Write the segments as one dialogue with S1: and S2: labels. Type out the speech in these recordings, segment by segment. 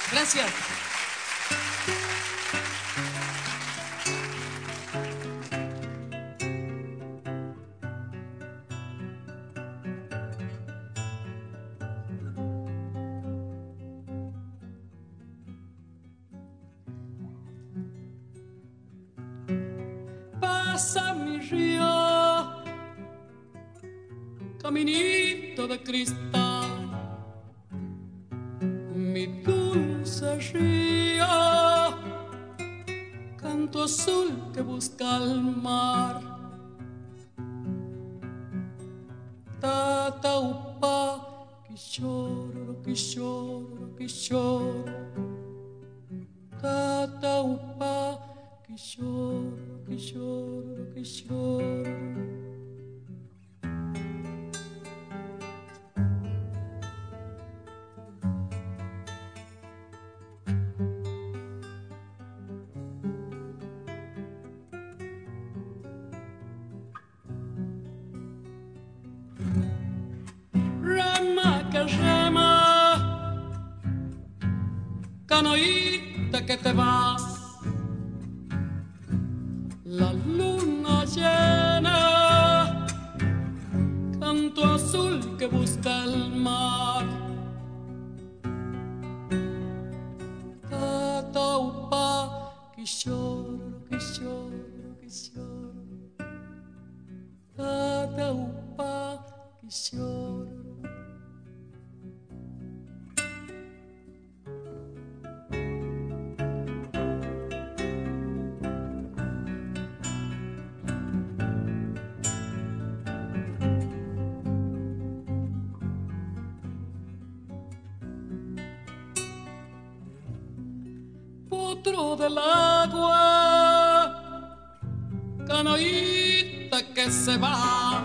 S1: Gracias. Pasa mi río, caminito de cristal, mi dulce río, canto azul que busca el mar. Tataupa, que lloro, que lloro, que lloro. Tataupa, que lloro, que lloro, que lloro. Rama que rema, canoíta que te vas. La luna llena, canto azul que busca el mar. Tataupa, que lloro, que lloro, que lloro. Tataupa, que lloro. Potro del agua, canoíta que se va,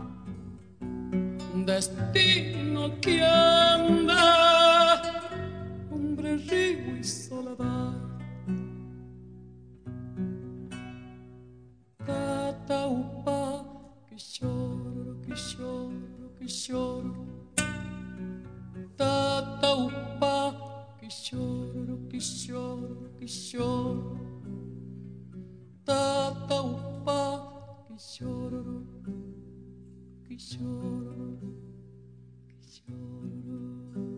S1: destino que anda, hombre, río y soledad. Tataupa, que lloro, que lloro, que lloro. Tataupa, que lloro, que lloro, que lloro. Tataupa, que lloro, que lloro, que lloro.